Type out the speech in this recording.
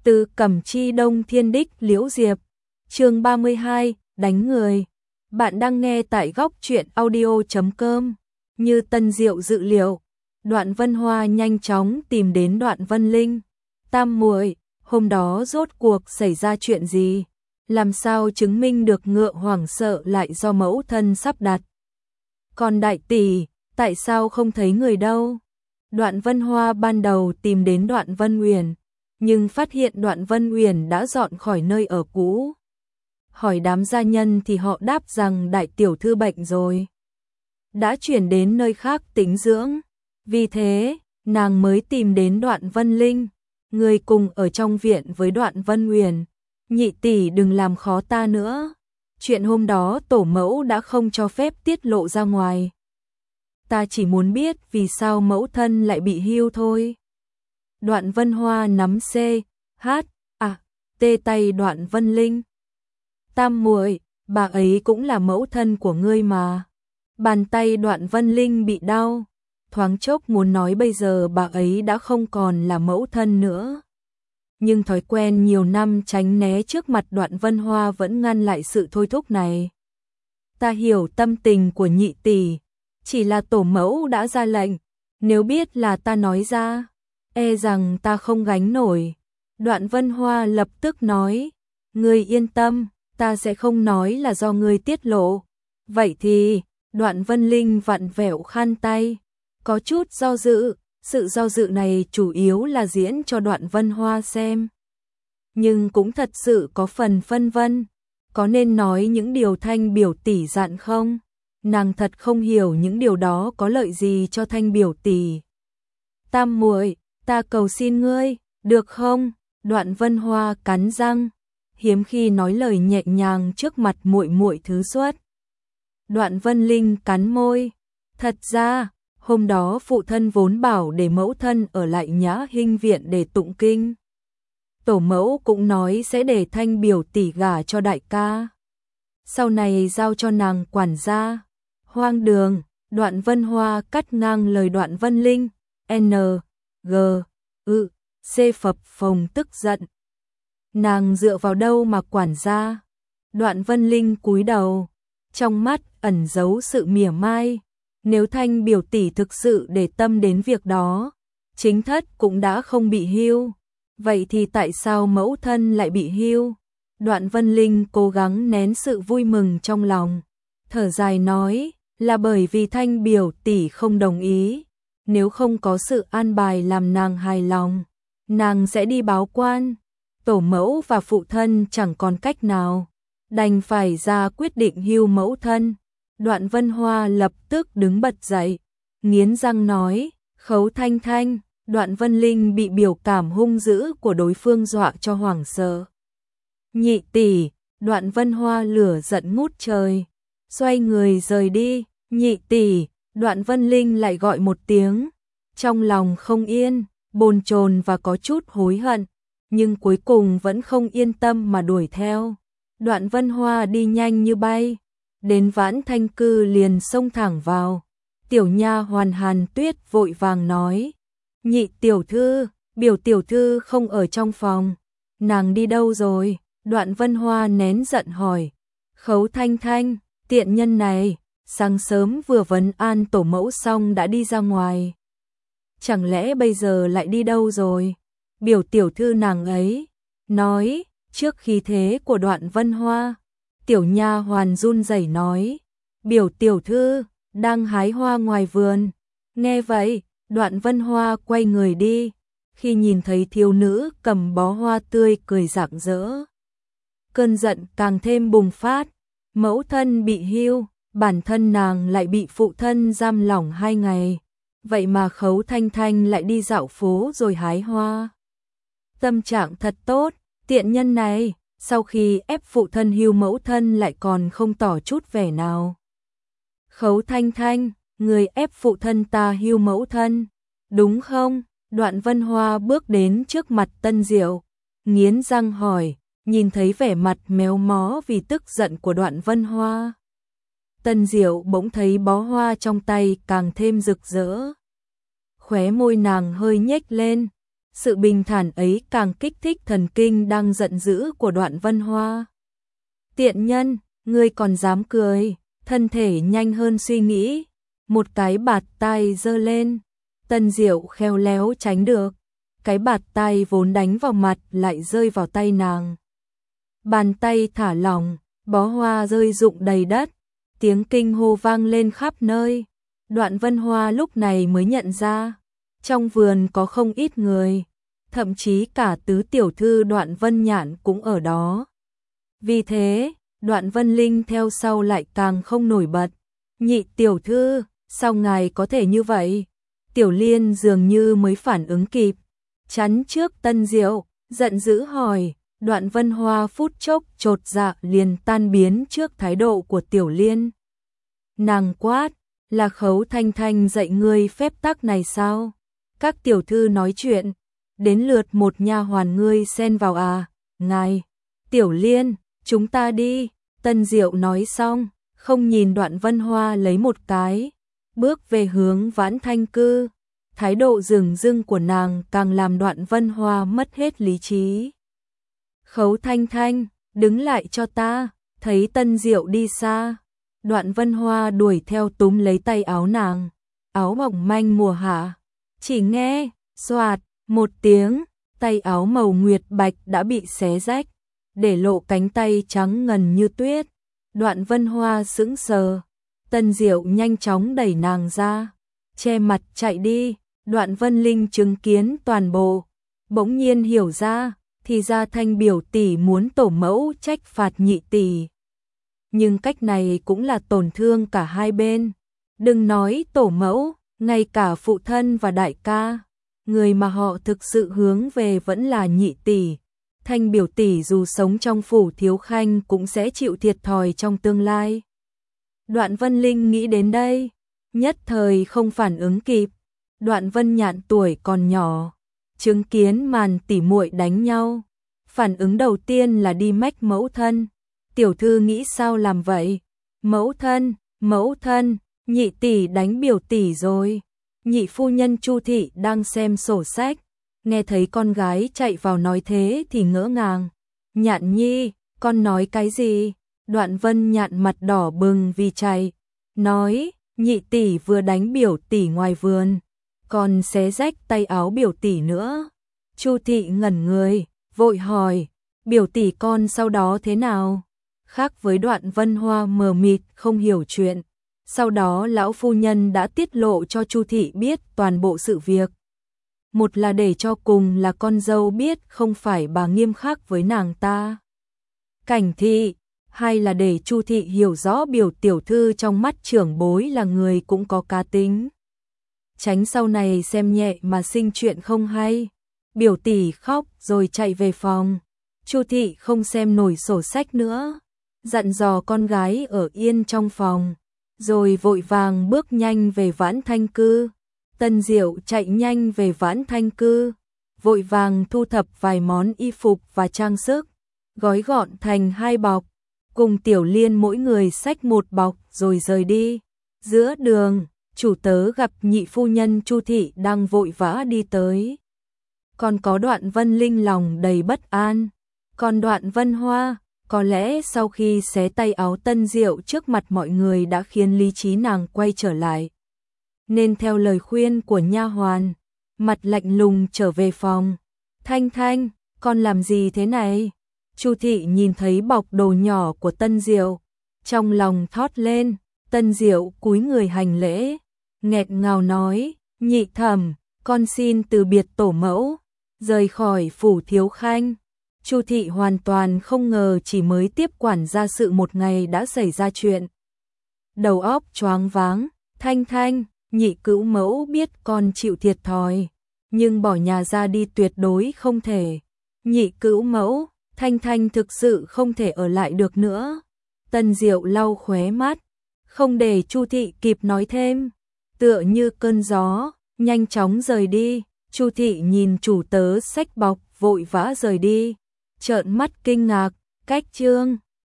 Từ Cẩm Chi Đông Thiên Đích Liễu Diệp, chương 32, đánh người. Bạn đang nghe tại góc truyện audio.com. Như Tân Diệu dự liệu, Đoạn Vân Hoa nhanh chóng tìm đến Đoạn Vân Linh. Tam muội, hôm đó rốt cuộc xảy ra chuyện gì? Làm sao chứng minh được ngựa hoảng sợ lại do mẫu thân sắp đặt? Còn đại tỷ, tại sao không thấy người đâu? Đoạn Vân Hoa ban đầu tìm đến Đoạn Vân Uyển, nhưng phát hiện Đoạn Vân Uyển đã dọn khỏi nơi ở cũ. Hỏi đám gia nhân thì họ đáp rằng đại tiểu thư bệnh rồi, đã chuyển đến nơi khác tĩnh dưỡng. Vì thế, nàng mới tìm đến Đoạn Vân Linh, người cùng ở trong viện với Đoạn Vân Uyển. Nhị tỷ đừng làm khó ta nữa. Chuyện hôm đó tổ mẫu đã không cho phép tiết lộ ra ngoài. Ta chỉ muốn biết vì sao mẫu thân lại bị hưu thôi. Đoạn Vân Hoa nắm tê tay Đoạn Vân Linh. Tam muội, bà ấy cũng là mẫu thân của ngươi mà. Bàn tay Đoạn Vân Linh bị đau, thoáng chốc muốn nói bây giờ bà ấy đã không còn là mẫu thân nữa. Nhưng thói quen nhiều năm tránh né trước mặt Đoạn Vân Hoa vẫn ngăn lại sự thôi thúc này. Ta hiểu tâm tình của nhị tỷ, chỉ là tổ mẫu đã ra lệnh, nếu biết là ta nói ra, e rằng ta không gánh nổi. Đoạn Vân Hoa lập tức nói, ngươi yên tâm, ta sẽ không nói là do ngươi tiết lộ. Vậy thì, Đoạn Vân Linh vặn vẹo khăn tay, có chút do dự, sự do dự này chủ yếu là diễn cho Đoạn Vân Hoa xem. Nhưng cũng thật sự có phần phân vân, có nên nói những điều Thanh biểu tỷ dặn không? Nàng thật không hiểu những điều đó có lợi gì cho Thanh biểu tỷ. Tam muội, ta cầu xin ngươi, được không? Đoạn Vân Hoa cắn răng, hiếm khi nói lời nhẹ nhàng trước mặt muội muội thứ xuất. Đoạn Vân Linh cắn môi, thật ra, hôm đó phụ thân vốn bảo để mẫu thân ở lại Nhã Hinh viện để tụng kinh. Tổ mẫu cũng nói sẽ để Thanh biểu tỷ gả cho đại ca, sau này giao cho nàng quản gia. Hoang đường. Đoạn Vân Hoa cắt ngang lời Đoạn Vân Linh. Phập phồng tức giận. Nàng dựa vào đâu mà quản gia? Đoạn Vân Linh cúi đầu, trong mắt ẩn giấu sự mỉa mai. Nếu Thanh biểu tỷ thực sự để tâm đến việc đó, chính thất cũng đã không bị hưu. Vậy thì tại sao mẫu thân lại bị hưu? Đoạn Vân Linh cố gắng nén sự vui mừng trong lòng, thở dài nói, là bởi vì Thanh biểu tỷ không đồng ý. Nếu không có sự an bài làm nàng hài lòng, nàng sẽ đi báo quan. Tổ mẫu và phụ thân chẳng còn cách nào, đành phải ra quyết định hưu mẫu thân. Đoạn Vân Hoa lập tức đứng bật dậy, nghiến răng nói, Khấu Thanh Thanh. Đoạn Vân Linh bị biểu cảm hung dữ của đối phương dọa cho hoảng sợ. Nhị tỷ. Đoạn Vân Hoa lửa giận ngút trời, xoay người rời đi. Nhị tỷ. Đoạn Vân Linh lại gọi một tiếng, trong lòng không yên, bồn chồn và có chút hối hận, nhưng cuối cùng vẫn không yên tâm mà đuổi theo. Đoạn Vân Hoa đi nhanh như bay, đến Vãn Thanh Cư liền xông thẳng vào. Tiểu nha hoàn Hàn Tuyết vội vàng nói, nhị tiểu thư, biểu tiểu thư không ở trong phòng, nàng đi đâu rồi? Đoạn Vân Hoa nén giận hỏi. Khấu Thanh Thanh, tiện nhân này, sáng sớm vừa vấn an tổ mẫu xong đã đi ra ngoài, chẳng lẽ bây giờ lại đi đâu rồi? Biểu tiểu thư nàng ấy nói. Trước khi thế của Đoạn Vân Hoa, tiểu nha hoàn run rẩy nói, biểu tiểu thư đang hái hoa ngoài vườn. Nghe vậy, Đoạn Vân Hoa quay người đi, khi nhìn thấy thiếu nữ cầm bó hoa tươi cười rạng rỡ, cơn giận càng thêm bùng phát. Mẫu thân bị hưu, bản thân nàng lại bị phụ thân giam lỏng 2 ngày, vậy mà Khấu Thanh Thanh lại đi dạo phố rồi hái hoa. Tâm trạng thật tốt, tiện nhân này, sau khi ép phụ thân hưu mẫu thân lại còn không tỏ chút vẻ nào. Khấu Thanh Thanh, người ép phụ thân ta hưu mẫu thân, đúng không? Đoạn Vân Hoa bước đến trước mặt Tân Diệu, nghiến răng hỏi, nhìn thấy vẻ mặt méo mó vì tức giận của Đoạn Vân Hoa. Tân Diệu bỗng thấy bó hoa trong tay càng thêm rực rỡ. Khóe môi nàng hơi nhếch lên, Sự bình thản ấy càng kích thích thần kinh đang giận dữ của Đoạn Vân Hoa. Tiện nhân, ngươi còn dám cười, thân thể nhanh hơn suy nghĩ, một cái bạt tai giơ lên, Tân Diệu khéo léo tránh được, cái bạt tai vốn đánh vào mặt lại rơi vào tay nàng. Bàn tay thả lỏng, bó hoa rơi rụng đầy đất, tiếng kinh hô vang lên khắp nơi. Đoạn Vân Hoa lúc này mới nhận ra, trong vườn có không ít người, thậm chí cả tứ tiểu thư Đoạn Vân Nhạn cũng ở đó. Vì thế, Đoạn Vân Linh theo sau lại càng không nổi bật. Nhị tiểu thư, sao ngài có thể như vậy? Tiểu Liên dường như mới phản ứng kịp, chắn trước Tân Diệu, giận dữ hỏi. Đoạn Vân Hoa phút chốc chột dạ liền tan biến trước thái độ của Tiểu Liên. Nàng quát, là Khấu Thanh Thanh dạy ngươi phép tắc này sao? Các tiểu thư nói chuyện, đến lượt một nha hoàn ngươi xen vào à? Ngài, Tiểu Liên, chúng ta đi. Tân Diệu nói xong, không nhìn Đoạn Vân Hoa lấy một cái, bước về hướng Vãn Thanh Cư. Thái độ dửng dưng của nàng càng làm Đoạn Vân Hoa mất hết lý trí. Khấu Thanh Thanh, đứng lại cho ta. Thấy Tân Diệu đi xa, Đoạn Vân Hoa đuổi theo túm lấy tay áo nàng, áo mỏng manh mùa hạ. Chỉ nghe, xoạt, một tiếng, tay áo màu nguyệt bạch đã bị xé rách, để lộ cánh tay trắng ngần như tuyết. Đoạn Vân Hoa sững sờ, Tân Diệu nhanh chóng đẩy nàng ra, che mặt chạy đi. Đoạn Vân Linh chứng kiến toàn bộ, bỗng nhiên hiểu ra, thì ra Thanh biểu tỷ muốn tổ mẫu trách phạt nhị tỷ. Nhưng cách này cũng là tổn thương cả hai bên. Đừng nói tổ mẫu, ngay cả phụ thân và đại ca, người mà họ thực sự hướng về vẫn là nhị tỷ. Thanh biểu tỷ dù sống trong phủ Thiếu Khanh cũng sẽ chịu thiệt thòi trong tương lai. Đoạn Vân Linh nghĩ đến đây, nhất thời không phản ứng kịp. Đoạn Vân Nhạn tuổi còn nhỏ, chứng kiến màn tỉ muội đánh nhau, phản ứng đầu tiên là đi mách mẫu thân. Tiểu thư nghĩ sao làm vậy? Mẫu thân, nhị tỷ đánh biểu tỷ rồi. Nhị phu nhân Chu thị đang xem sổ sách, nghe thấy con gái chạy vào nói thế thì ngỡ ngàng. Nhạn nhi, con nói cái gì? Đoạn Vân Nhạn mặt đỏ bừng vì chạy, nói, nhị tỷ vừa đánh biểu tỷ ngoài vườn, còn xé rách tay áo biểu tỷ nữa. Chu thị ngẩn người, vội hỏi, biểu tỷ con sau đó thế nào? Khác với Đoạn Vân Hoa mờ mịt không hiểu chuyện, sau đó lão phu nhân đã tiết lộ cho Chu thị biết toàn bộ sự việc. Một là để cho cùng là con dâu biết không phải bà nghiêm khắc với nàng ta, Cảnh thị, hai là để Chu thị hiểu rõ biểu tiểu thư trong mắt trưởng bối là người cũng có cá tính, tránh sau này xem nhẹ mà sinh chuyện không hay. Biểu tỷ khóc rồi chạy về phòng. Chu thị không xem nổi sổ sách nữa, dặn dò con gái ở yên trong phòng, rồi vội vàng bước nhanh về Vãn Thanh Cư. Tân Diệu chạy nhanh về Vãn Thanh Cư, vội vàng thu thập vài món y phục và trang sức, gói gọn thành 2 bọc, cùng Tiểu Liên mỗi người xách 1 bọc rồi rời đi. Giữa đường, chủ tớ gặp nhị phu nhân Chu thị đang vội vã đi tới. Còn có Đoạn Vân Linh lòng đầy bất an. Còn Đoạn Vân Hoa, có lẽ sau khi xé tay áo Tân Diệu trước mặt mọi người đã khiến lý trí nàng quay trở lại, nên theo lời khuyên của nha hoàn, mặt lạnh lùng trở về phòng. Thanh Thanh, con làm gì thế này? Chu thị nhìn thấy bọc đồ nhỏ của Tân Diệu, trong lòng thót lên. Tân Diệu cúi người hành lễ, nghẹt ngào nói, nhị thẩm, con xin từ biệt tổ mẫu, rời khỏi phủ Thiếu Khanh. Chu thị hoàn toàn không ngờ chỉ mới tiếp quản gia sự một ngày đã xảy ra chuyện. Đầu óc choáng váng. Thanh Thanh, nhị cữu mẫu biết con chịu thiệt thòi, nhưng bỏ nhà ra đi tuyệt đối không thể. Nhị cữu mẫu, Thanh Thanh thực sự không thể ở lại được nữa. Tân Diệu lau khóe mắt, không để Chu thị kịp nói thêm, tựa như cơn gió, nhanh chóng rời đi. Chu thị nhìn chủ tớ xách bọc vội vã rời đi, trợn mắt kinh ngạc. Cách chương